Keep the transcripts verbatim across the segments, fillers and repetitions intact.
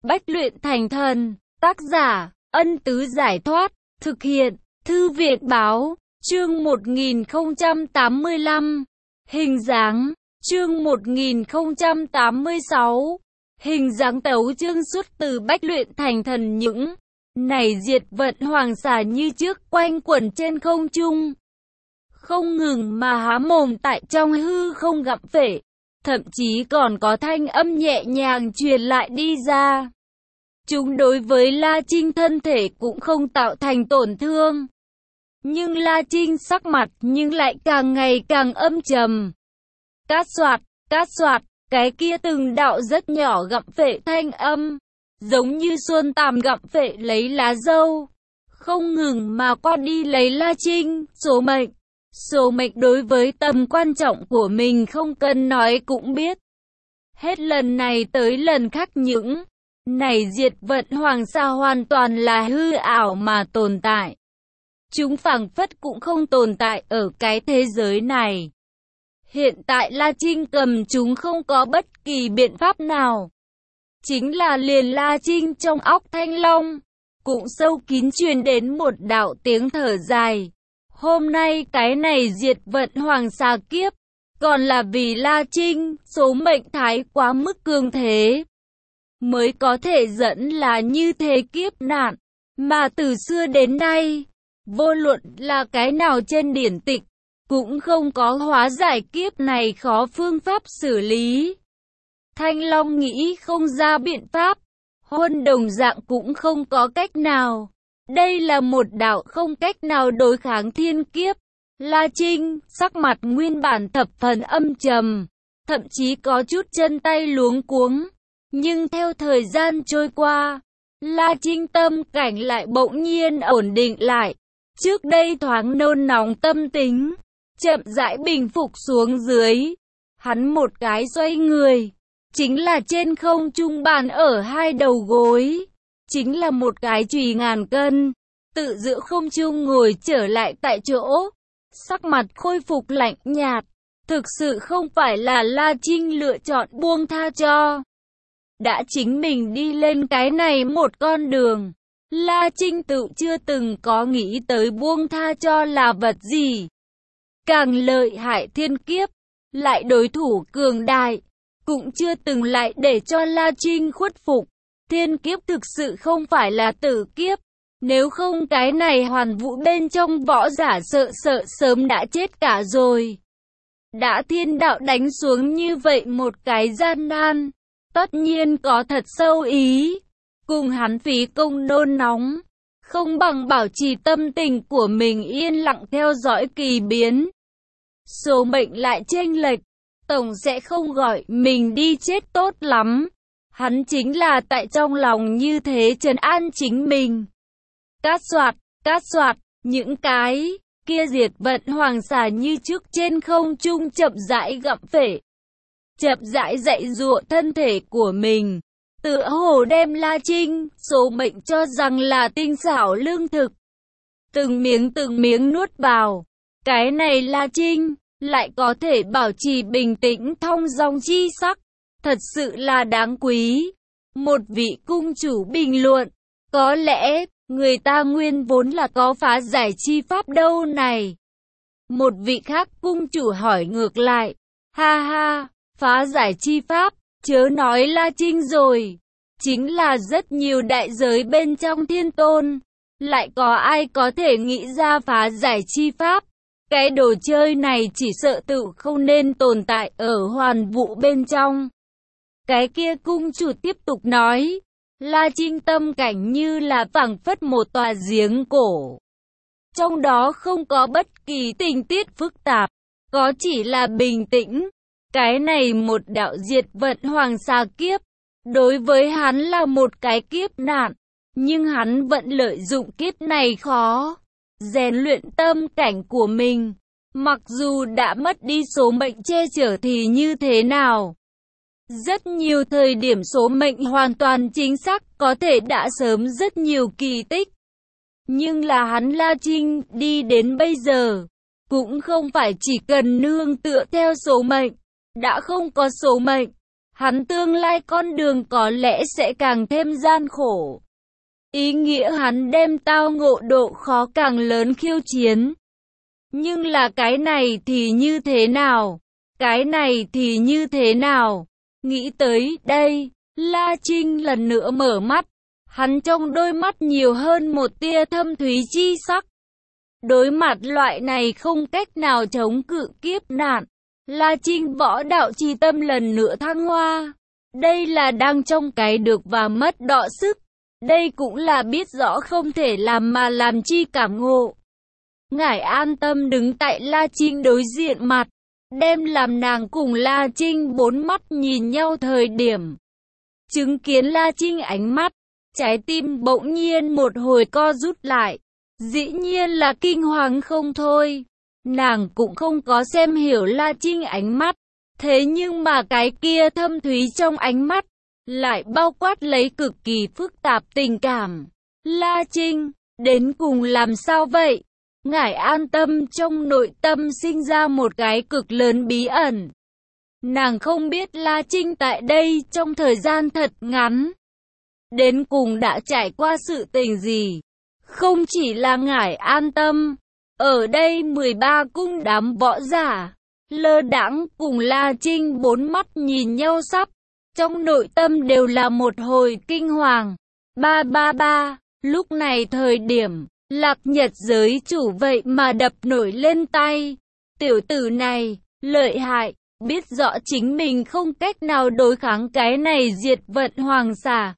Bách luyện thành thần, tác giả, Ân Tứ Giải Thoát, thực hiện, Thư viện Báo, chương một nghìn không trăm tám mươi lăm, hình dáng, chương một nghìn không trăm tám mươi sáu, hình dáng tấu chương xuất từ Bách luyện thành thần những này diệt vận hoàng xà như trước quanh quẩn trên không trung, không ngừng mà há mồm tại trong hư không gặm phệ, thậm chí còn có thanh âm nhẹ nhàng truyền lại đi ra. Chúng đối với La Trinh thân thể cũng không tạo thành tổn thương. Nhưng La Trinh sắc mặt nhưng lại càng ngày càng âm trầm. Cát soạt, cát soạt, cái kia từng đạo rất nhỏ gặm phệ thanh âm, giống như xuân tàm gặm phệ lấy lá dâu, không ngừng mà qua đi lấy La Trinh, số mệnh. Số mệnh đối với tầm quan trọng của mình không cần nói cũng biết. Hết lần này tới lần khác những này diệt vận hoàng sa hoàn toàn là hư ảo mà tồn tại. Chúng phảng phất cũng không tồn tại ở cái thế giới này. Hiện tại La Trinh cầm chúng không có bất kỳ biện pháp nào. Chính là liền La Trinh trong óc thanh long, cũng sâu kín truyền đến một đạo tiếng thở dài. Hôm nay cái này diệt vận hoàng xà kiếp, còn là vì La Trinh, số mệnh thái quá mức cường thế, mới có thể dẫn là như thế kiếp nạn, mà từ xưa đến nay, vô luận là cái nào trên điển tịch, cũng không có hóa giải kiếp này khó phương pháp xử lý. Thanh Long nghĩ không ra biện pháp, Huân đồng dạng cũng không có cách nào. Đây là một đạo không cách nào đối kháng thiên kiếp. La Trinh, sắc mặt nguyên bản thập phần âm trầm, thậm chí có chút chân tay luống cuống. Nhưng theo thời gian trôi qua, La Trinh tâm cảnh lại bỗng nhiên ổn định lại. Trước đây thoáng nôn nóng tâm tính, chậm rãi bình phục xuống dưới. Hắn một cái xoay người, chính là trên không trung bàn ở hai đầu gối. Chính là một cái chùy ngàn cân, tự giữa không trung ngồi trở lại tại chỗ. Sắc mặt khôi phục lạnh nhạt, thực sự không phải là La Trinh lựa chọn buông tha cho. Đã chính mình đi lên cái này một con đường, La Trinh tự chưa từng có nghĩ tới buông tha cho là vật gì. Càng lợi hại thiên kiếp, lại đối thủ cường đại, cũng chưa từng lại để cho La Trinh khuất phục. Thiên kiếp thực sự không phải là tử kiếp, nếu không cái này hoàn vũ bên trong võ giả sợ sợ sớm đã chết cả rồi. Đã thiên đạo đánh xuống như vậy một cái gian nan, tất nhiên có thật sâu ý, cùng hắn phí công nôn nóng, không bằng bảo trì tâm tình của mình yên lặng theo dõi kỳ biến. Số mệnh lại chênh lệch, tổng sẽ không gọi mình đi chết tốt lắm. Hắn chính là tại trong lòng như thế trấn an chính mình. Cát soạt, cát soạt, những cái kia diệt vận hoàng xà như trước trên không trung chậm rãi gặm phệ, chậm rãi dạy dụa thân thể của mình, tựa hồ đem La Trinh, số mệnh cho rằng là tinh xảo lương thực. Từng miếng từng miếng nuốt vào, cái này La Trinh lại có thể bảo trì bình tĩnh thong dong chi sắc, thật sự là đáng quý. Một vị cung chủ bình luận, có lẽ người ta nguyên vốn là có phá giải chi pháp đâu này. Một vị khác cung chủ hỏi ngược lại, ha ha, phá giải chi pháp, chớ nói La Trinh rồi, chính là rất nhiều đại giới bên trong thiên tôn, lại có ai có thể nghĩ ra phá giải chi pháp. Cái đồ chơi này chỉ sợ tự không nên tồn tại ở hoàn vũ bên trong. Cái kia cung chủ tiếp tục nói, La Trinh tâm cảnh như là phảng phất một tòa giếng cổ. Trong đó không có bất kỳ tình tiết phức tạp, có chỉ là bình tĩnh. Cái này một đạo diệt vận hoàng xà kiếp, đối với hắn là một cái kiếp nạn, nhưng hắn vẫn lợi dụng kiếp này khó rèn luyện tâm cảnh của mình. Mặc dù đã mất đi số mệnh che chở thì như thế nào? Rất nhiều thời điểm số mệnh hoàn toàn chính xác có thể đã sớm rất nhiều kỳ tích. Nhưng là hắn La Trinh đi đến bây giờ, cũng không phải chỉ cần nương tựa theo số mệnh. Đã không có số mệnh, hắn tương lai con đường có lẽ sẽ càng thêm gian khổ. Ý nghĩa hắn đem tao ngộ độ khó càng lớn khiêu chiến. Nhưng là cái này thì như thế nào? Cái này thì như thế nào? Nghĩ tới đây, La Trinh lần nữa mở mắt. Hắn trong đôi mắt nhiều hơn một tia thâm thúy chi sắc. Đối mặt loại này không cách nào chống cự kiếp nạn, La Trinh võ đạo chi tâm lần nữa thăng hoa. Đây là đang trong cái được và mất đọ sức. Đây cũng là biết rõ không thể làm mà làm chi cảm ngộ. Ngải an tâm đứng tại La Trinh đối diện mặt, đem làm nàng cùng La Trinh bốn mắt nhìn nhau thời điểm. Chứng kiến La Trinh ánh mắt, trái tim bỗng nhiên một hồi co rút lại. Dĩ nhiên là kinh hoàng không thôi. Nàng cũng không có xem hiểu La Trinh ánh mắt. Thế nhưng mà cái kia thâm thúy trong ánh mắt, lại bao quát lấy cực kỳ phức tạp tình cảm. La Trinh, đến cùng làm sao vậy? Ngải an tâm trong nội tâm sinh ra một cái cực lớn bí ẩn. Nàng không biết La Trinh tại đây trong thời gian thật ngắn, đến cùng đã trải qua sự tình gì. Không chỉ là Ngải an tâm, ở đây mười ba cung đám võ giả, lơ đãng cùng La Trinh bốn mắt nhìn nhau sắp. Trong nội tâm đều là một hồi kinh hoàng. Ba ba ba, lúc này thời điểm, Lạc Nhật giới chủ vậy mà đập nổi lên tay. Tiểu tử này, lợi hại, biết rõ chính mình không cách nào đối kháng cái này diệt vận hoàng xà.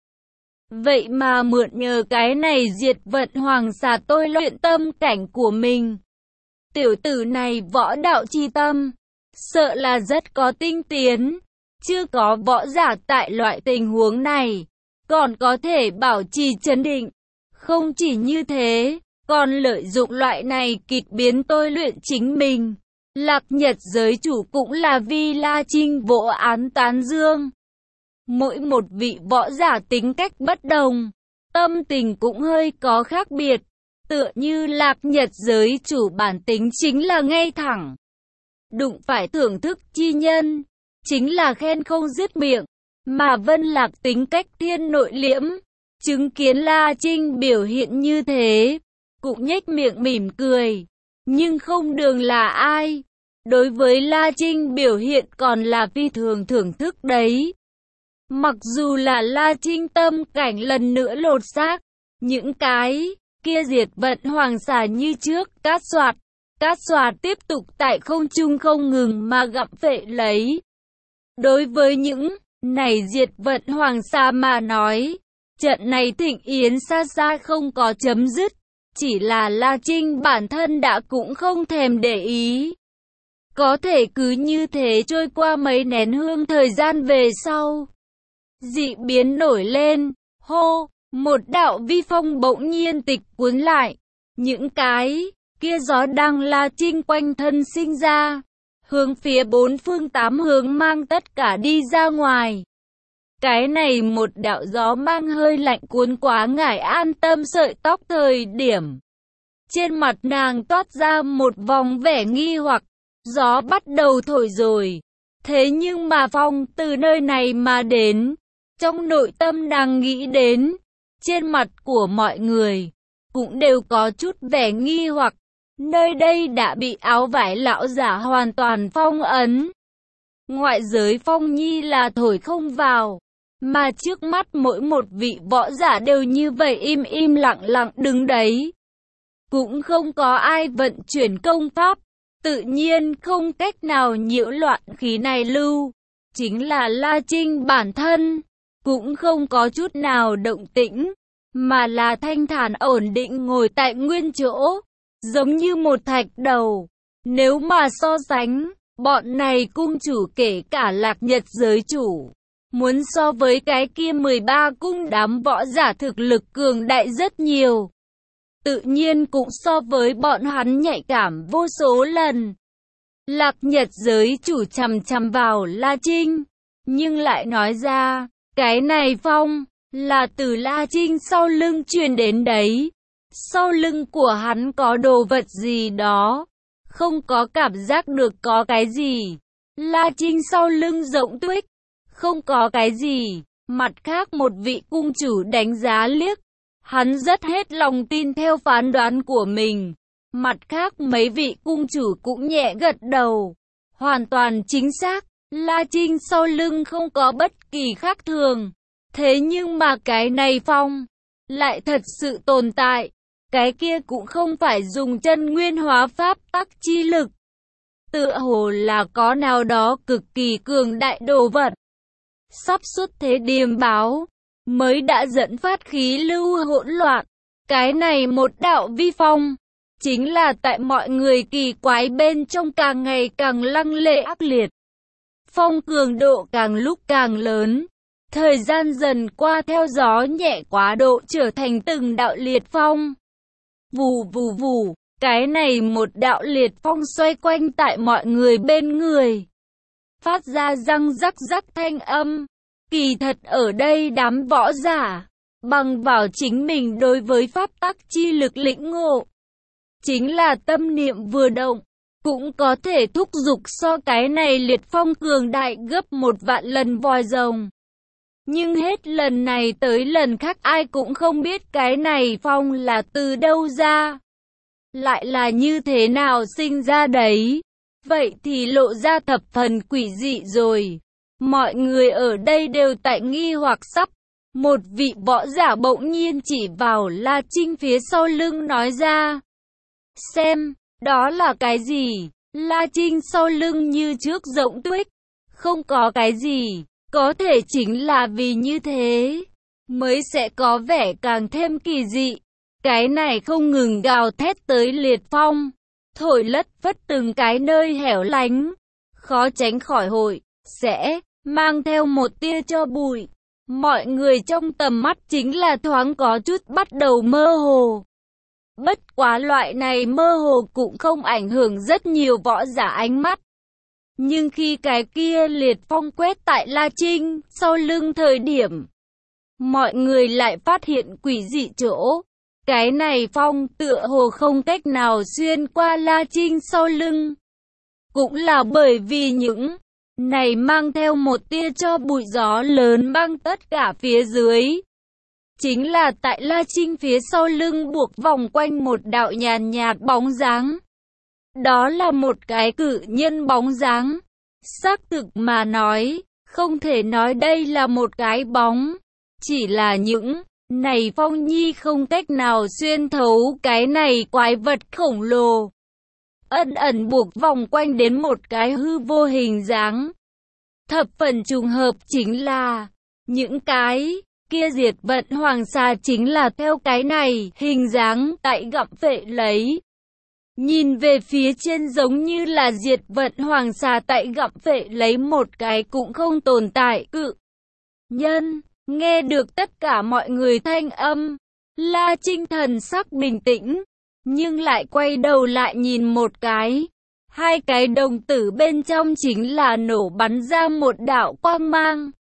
Vậy mà mượn nhờ cái này diệt vận hoàng xà tôi luyện tâm cảnh của mình. Tiểu tử này võ đạo chi tâm, sợ là rất có tinh tiến. Chưa có võ giả tại loại tình huống này, còn có thể bảo trì trấn định. Không chỉ như thế, còn lợi dụng loại này kịch biến tôi luyện chính mình. Lạc Nhật giới chủ cũng là vì La Trinh vỗ án tán dương. Mỗi một vị võ giả tính cách bất đồng, tâm tình cũng hơi có khác biệt. Tựa như Lạc Nhật giới chủ bản tính chính là ngay thẳng, đụng phải thưởng thức chi nhân, chính là khen không dứt miệng. Mà Vân Lạc tính cách thiên nội liễm, chứng kiến La Trinh biểu hiện như thế, cũng nhếch miệng mỉm cười, nhưng không đường là ai. Đối với La Trinh biểu hiện còn là phi thường thưởng thức đấy. Mặc dù là La Trinh tâm cảnh lần nữa lột xác, những cái kia diệt vận hoàng xà như trước, cát soạt, cát soạt tiếp tục tại không trung không ngừng mà gặm phệ lấy. Đối với những này diệt vận hoàng xà mà nói, trận này thịnh yến xa xa không có chấm dứt, chỉ là La Trinh bản thân đã cũng không thèm để ý. Có thể cứ như thế trôi qua mấy nén hương thời gian về sau. Dị biến nổi lên, hô, một đạo vi phong bỗng nhiên tịch cuốn lại. Những cái kia gió đang La Trinh quanh thân sinh ra, hướng phía bốn phương tám hướng mang tất cả đi ra ngoài. Cái này một đạo gió mang hơi lạnh cuốn quá Ngải an tâm sợi tóc thời điểm. Trên mặt nàng toát ra một vòng vẻ nghi hoặc, gió bắt đầu thổi rồi. Thế nhưng mà phong từ nơi này mà đến, trong nội tâm nàng nghĩ đến, trên mặt của mọi người, cũng đều có chút vẻ nghi hoặc. Nơi đây đã bị áo vải lão giả hoàn toàn phong ấn. Ngoại giới phong nhi là thổi không vào, mà trước mắt mỗi một vị võ giả đều như vậy im im lặng lặng đứng đấy. Cũng không có ai vận chuyển công pháp, tự nhiên không cách nào nhiễu loạn khí này lưu. Chính là La Trinh bản thân, cũng không có chút nào động tĩnh, mà là thanh thản ổn định ngồi tại nguyên chỗ, giống như một thạch đầu. Nếu mà so sánh, bọn này cung chủ kể cả Lạc Nhật giới chủ, muốn so với cái kia mười ba cung đám võ giả thực lực cường đại rất nhiều. Tự nhiên cũng so với bọn hắn nhạy cảm vô số lần. Lạc Nhật giới chủ chằm chằm vào La Trinh, nhưng lại nói ra, cái này phong, là từ La Trinh sau lưng truyền đến đấy. Sau lưng của hắn có đồ vật gì đó, không có cảm giác được có cái gì. La Trinh sau lưng rộng tuếch, không có cái gì. Mặt khác một vị cung chủ đánh giá liếc. Hắn rất hết lòng tin theo phán đoán của mình. Mặt khác mấy vị cung chủ cũng nhẹ gật đầu. Hoàn toàn chính xác, La Trinh sau lưng không có bất kỳ khác thường. Thế nhưng mà cái này phong lại thật sự tồn tại. Cái kia cũng không phải dùng chân nguyên hóa pháp tắc chi lực. Tựa hồ là có nào đó cực kỳ cường đại đồ vật. Sắp xuất thế điềm báo, mới đã dẫn phát khí lưu hỗn loạn. Cái này một đạo vi phong, chính là tại mọi người kỳ quái bên trong càng ngày càng lăng lệ ác liệt. Phong cường độ càng lúc càng lớn. Thời gian dần qua theo gió nhẹ quá độ trở thành từng đạo liệt phong. Vù vù vù, cái này một đạo liệt phong xoay quanh tại mọi người bên người. Phát ra răng rắc rắc thanh âm. Kỳ thật ở đây đám võ giả, bằng vào chính mình đối với pháp tắc chi lực lĩnh ngộ. Chính là tâm niệm vừa động, cũng có thể thúc giục so cái này liệt phong cường đại gấp một vạn lần vòi rồng. Nhưng hết lần này tới lần khác ai cũng không biết cái này phong là từ đâu ra. Lại là như thế nào sinh ra đấy. Vậy thì lộ ra thập phần quỷ dị rồi. Mọi người ở đây đều tại nghi hoặc sắp. Một vị võ giả bỗng nhiên chỉ vào La Trinh phía sau lưng nói ra. Xem, đó là cái gì? La Trinh sau lưng như trước rộng tuếch. Không có cái gì. Có thể chính là vì như thế, mới sẽ có vẻ càng thêm kỳ dị. Cái này không ngừng gào thét tới liệt phong, thổi lất phất từng cái nơi hẻo lánh, khó tránh khỏi hội, sẽ mang theo một tia cho bụi. Mọi người trong tầm mắt chính là thoáng có chút bắt đầu mơ hồ. Bất quá loại này mơ hồ cũng không ảnh hưởng rất nhiều võ giả ánh mắt. Nhưng khi cái kia liệt phong quét tại La Trinh sau lưng thời điểm, mọi người lại phát hiện quỷ dị chỗ. Cái này phong tựa hồ không cách nào xuyên qua La Trinh sau lưng. Cũng là bởi vì những này mang theo một tia cho bụi gió lớn băng tất cả phía dưới. Chính là tại La Trinh phía sau lưng buộc vòng quanh một đạo nhàn nhạt bóng dáng. Đó là một cái cự nhân bóng dáng. Xác thực mà nói, không thể nói đây là một cái bóng. Chỉ là những này phong nhi không cách nào xuyên thấu cái này quái vật khổng lồ. Ẩn ẩn buộc vòng quanh đến một cái hư vô hình dáng. Thập phần trùng hợp chính là những cái kia diệt vận hoàng xà chính là theo cái này hình dáng tại gặm phệ lấy. Nhìn về phía trên giống như là diệt vận hoàng xà tại gặm phệ lấy một cái cũng không tồn tại cự nhân. Nghe được tất cả mọi người thanh âm, La Trinh thần sắc bình tĩnh, nhưng lại quay đầu lại nhìn một cái. Hai cái đồng tử bên trong chính là nổ bắn ra một đạo quang mang.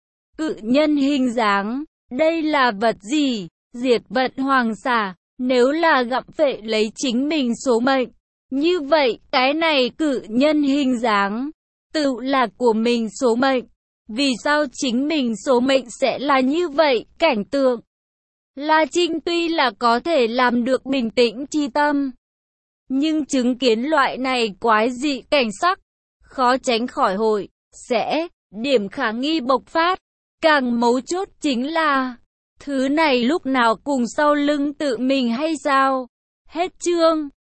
Cự nhân hình dáng, đây là vật gì? Diệt vận hoàng xà, nếu là gặm phệ lấy chính mình số mệnh. Như vậy, cái này cự nhân hình dáng, tự là của mình số mệnh. Vì sao chính mình số mệnh sẽ là như vậy? Cảnh tượng La Trinh tuy là có thể làm được bình tĩnh chi tâm, nhưng chứng kiến loại này quái dị cảnh sắc, khó tránh khỏi hội, sẽ, điểm khả nghi bộc phát. Càng mấu chốt chính là, thứ này lúc nào cùng sau lưng tự mình hay sao? Hết chương.